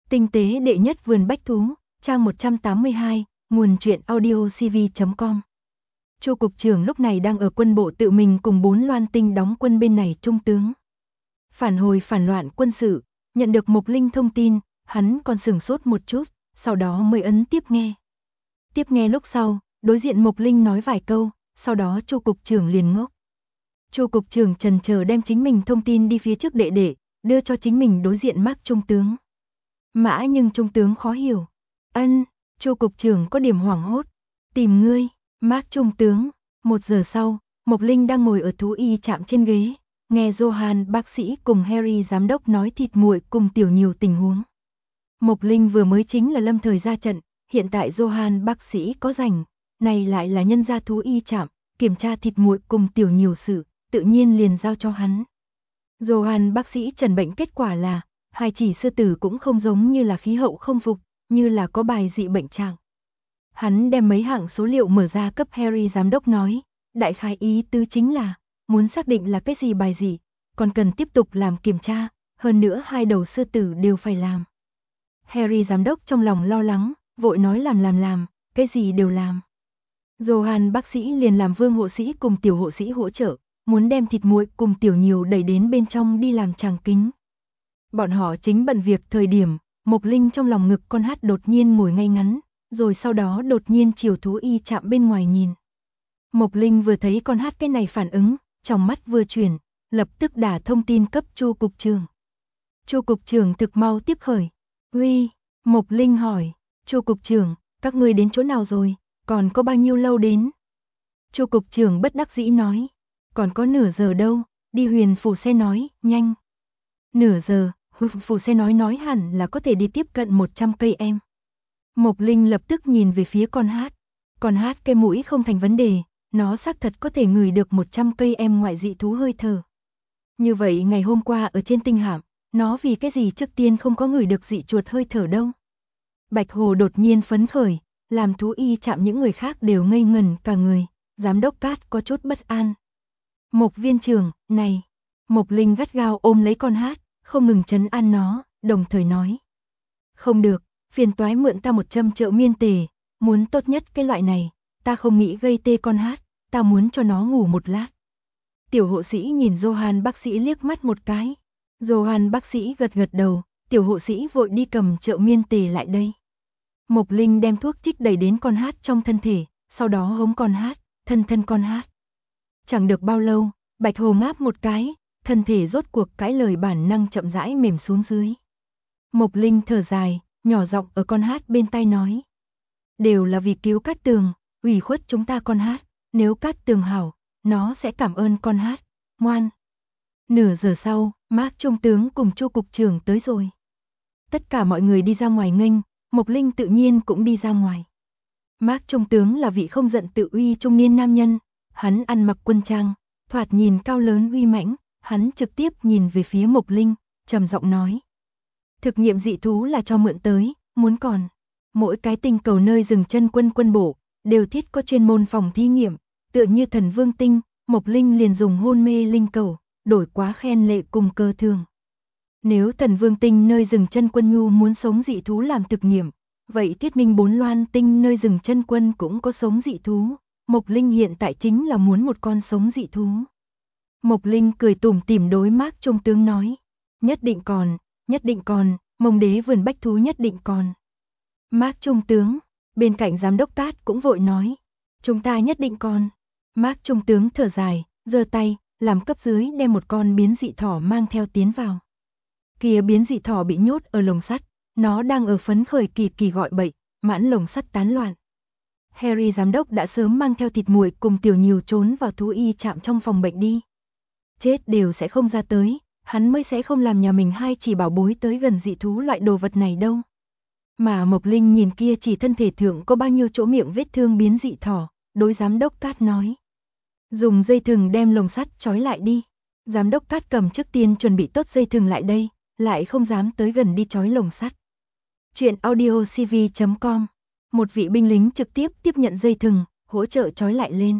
Tinh tế đệ nhất vườn bách thú, trang 182, nguồn truyện audiocv.com. Chu cục trưởng lúc này đang ở quân bộ tự mình cùng 4 loan tinh đóng quân bên này trung tướng. Phản hồi phản loạn quân sự, nhận được Mộc Linh thông tin, hắn còn sửng sốt một chút, sau đó mới ấn tiếp nghe. Tiếp nghe lúc sau, đối diện Mộc Linh nói vài câu, sau đó Chu cục trưởng liền ngốc. Chu cục trưởng chần chờ đem chính mình thông tin đi phía trước đệ đệ, đưa cho chính mình đối diện Mác trung tướng. Mã nhưng trung tướng khó hiểu. Ân, Chu cục trưởng có điểm hoảng hốt. Tìm ngươi, Mác trung tướng. 1 giờ sau, Mộc Linh đang ngồi ở thú y trạm trên ghế, nghe Johan bác sĩ cùng Harry giám đốc nói thịt muội cùng tiểu nhiều tình huống. Mộc Linh vừa mới chính là lâm thời ra trận, hiện tại Johan bác sĩ có rảnh, này lại là nhân gia thú y trạm, kiểm tra thịt muội cùng tiểu nhiều sự, tự nhiên liền giao cho hắn. Johan bác sĩ trần bệnh kết quả là, hai chỉ sư tử cũng không giống như là khí hậu không phục, như là có bài dị bệnh trạng. Hắn đem mấy hạng số liệu mở ra cấp Harry giám đốc nói, đại khái ý tứ chính là, muốn xác định là cái gì bài dị, còn cần tiếp tục làm kiểm tra, hơn nữa 2 đầu sư tử đều phải làm. Harry giám đốc trong lòng lo lắng, vội nói làm, cái gì đều làm. Johan bác sĩ liền làm Vương hộ sĩ cùng tiểu hộ sĩ hỗ trợ, muốn đem thịt muội cùng tiểu nhiều đẩy đến bên trong đi làm tràng kính. Bọn họ chính bận việc thời điểm, Mộc Linh trong lòng ngực con hát đột nhiên ngồi ngay ngắn, rồi sau đó đột nhiên chiều thú y chạm bên ngoài nhìn. Mộc Linh vừa thấy con hát cái này phản ứng, trong mắt vừa chuyển, lập tức đả thông tin cấp Chu cục trưởng. Chu cục trưởng thực mau tiếp khởi. Uy, Mộc Linh hỏi, Chu cục trưởng, các ngươi đến chỗ nào rồi, còn có bao nhiêu lâu đến? Chu cục trưởng bất đắc dĩ nói, còn có nửa giờ đâu, đi Huyền Phủ xe nói, nhanh. Nửa giờ, Phủ xe nói hẳn là có thể đi tiếp cận 100 cây em. Mộc Linh lập tức nhìn về phía con hát. Con hát cái mũi không thành vấn đề, nó xác thật có thể ngửi được 100 cây em ngoại dị thú hơi thở. Như vậy ngày hôm qua ở trên tinh hạm, nó vì cái gì trước tiên không có ngửi được dị chuột hơi thở đâu. Bạch Hồ đột nhiên phấn khởi, làm thú y chạm những người khác đều ngây ngẩn cả người, giám đốc Cát có chút bất an. Mộc viên trưởng, này, Mộc Linh gắt gao ôm lấy con hát, không ngừng trấn an nó, đồng thời nói. Không được, phiền toái mượn ta 100 triệu miên tề, muốn tốt nhất cái loại này, ta không nghĩ gây tê con hát, ta muốn cho nó ngủ một lát. Tiểu hộ sĩ nhìn Johan bác sĩ liếc mắt một cái. Johan bác sĩ gật gật đầu, tiểu hộ sĩ vội đi cầm triệu miên tề lại đây. Mộc Linh đem thuốc trích đẩy đến con hát trong thân thể, sau đó hống con hát, thân con hát. Chẳng được bao lâu, Bạch Hồ ngáp một cái, thân thể rốt cuộc cái lời bản năng chậm rãi mềm xuống dưới. Mộc Linh thở dài, nhỏ giọng ở con hát bên tai nói. Đều là vì cứu Cát Tường, ủy khuất chúng ta con hát, nếu Cát Tường hảo, nó sẽ cảm ơn con hát, ngoan. Nửa giờ sau, Mác trung tướng cùng Chu cục trưởng tới rồi. Tất cả mọi người đi ra ngoài nghênh, Mộc Linh tự nhiên cũng đi ra ngoài. Mác trung tướng là vị không giận tự uy trung niên nam nhân, hắn ăn mặc quân trang, thoạt nhìn cao lớn uy mãnh, hắn trực tiếp nhìn về phía Mộc Linh, trầm giọng nói. Thực nghiệm dị thú là cho mượn tới, muốn còn. Mỗi cái tinh cầu nơi dừng chân quân bộ, đều thiết có chuyên môn phòng thí nghiệm, tựa như Thần Vương tinh, Mộc Linh liền dùng hôn mê linh cầu, đổi quá khen lệ cùng cơ thường. Nếu Thần Vương tinh nơi dừng chân quân nhu muốn sống dị thú làm thực nghiệm, vậy Thiết Minh 4 loan tinh nơi dừng chân quân cũng có sống dị thú, Mộc Linh hiện tại chính là muốn một con sống dị thú. Mộc Linh cười tủm tỉm đối Mác trung tướng nói, nhất định còn, Mông Đế vườn bách thú nhất định còn. Mác trung tướng, bên cạnh giám đốc Cát cũng vội nói, chúng ta nhất định còn. Mác trung tướng thở dài, giơ tay, làm cấp dưới đem một con biến dị thỏ mang theo tiến vào. Kia biến dị thỏ bị nhốt ở lồng sắt, nó đang ở phấn khởi kỳ gọi bậy, mãn lồng sắt tán loạn. Harry giám đốc đã sớm mang theo thịt muội cùng tiểu nhiều trốn vào thú y trạm trong phòng bệnh đi. Chết đều sẽ không ra tới, hắn mới sẽ không làm nhà mình hai chỉ bảo bối tới gần dị thú loại đồ vật này đâu. Mà Mộc Linh nhìn kia chỉ thân thể thượng có bao nhiêu chỗ miệng vết thương biến dị thỏ, đối giám đốc Cát nói. Dùng dây thừng đem lồng sắt trói lại đi. Giám đốc Cát cầm trước tiên chuẩn bị tốt dây thừng lại đây, lại không dám tới gần đi trói lồng sắt. Chuyện audiocv.com. Một vị binh lính trực tiếp tiếp nhận dây thừng, hỗ trợ trói lại lên.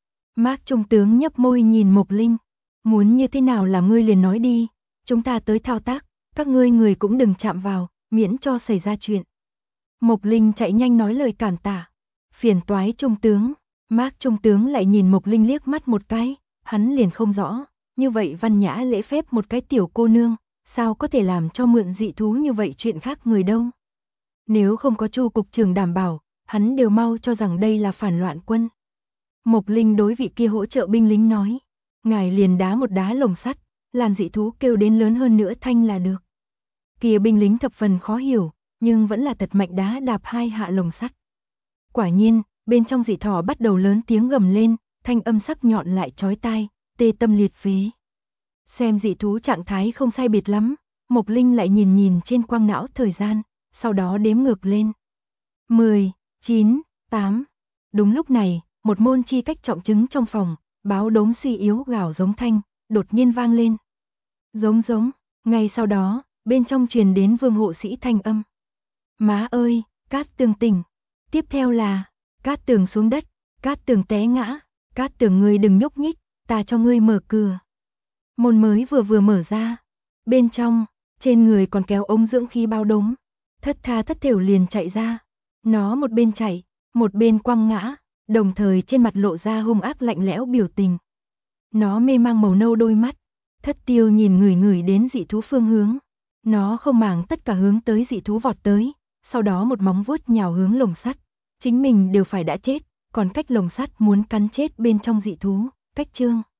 Mác trung tướng nhấp môi nhìn Mộc Linh. Muốn như thế nào là ngươi liền nói đi, chúng ta tới thao tác, các ngươi người cũng đừng chạm vào, miễn cho xảy ra chuyện. Mộc Linh chạy nhanh nói lời cảm tạ. Phiền toái trung tướng. Mark trung tướng lại nhìn Mộc Linh liếc mắt một cái, hắn liền không rõ, như vậy văn nhã lễ phép một cái tiểu cô nương, sao có thể làm cho mượn dị thú như vậy chuyện khác người đâu. Nếu không có Chu cục trưởng đảm bảo, hắn đều mau cho rằng đây là phản loạn quân. Mộc Linh đối vị kia hỗ trợ binh lính nói, ngài liền đá một đá lồng sắt, làm dị thú kêu đến lớn hơn nữa thanh là được. Kia binh lính thập phần khó hiểu, nhưng vẫn là thật mạnh đá đạp 2 hạ lồng sắt. Quả nhiên, bên trong dị thỏ bắt đầu lớn tiếng gầm lên, thanh âm sắc nhọn lại chói tai, tê tâm liệt phế. Xem dị thú trạng thái không sai biệt lắm, Mộc Linh lại nhìn nhìn trên quang não thời gian, sau đó đếm ngược lên. 10, 9, 8. Đúng lúc này, một môn chi cách trọng chứng trong phòng, báo đốm suy yếu gào giống thanh, đột nhiên vang lên. Giống giống, ngay sau đó, bên trong truyền đến Vương hộ sĩ thanh âm. Má ơi, Cát Tường tỉnh. Tiếp theo là, Cát Tường xuống đất, Cát Tường té ngã, Cát Tường ngươi đừng nhúc nhích, ta cho ngươi mở cửa. Môn mới vừa mở ra, bên trong, trên người còn kéo ống dưỡng khí bao đốm, thất tha thất thểu liền chạy ra. Nó một bên chạy, một bên quăng ngã, đồng thời trên mặt lộ ra hung ác lạnh lẽo biểu tình. Nó mê mang màu nâu đôi mắt, Thất Tiêu nhìn người đến dị thú phương hướng. Nó không màng tất cả hướng tới dị thú vọt tới, sau đó một móng vuốt nhào hướng lồng sắt. Chính mình đều phải đã chết, còn cách lồng sắt muốn cắn chết bên trong dị thú, cách chương.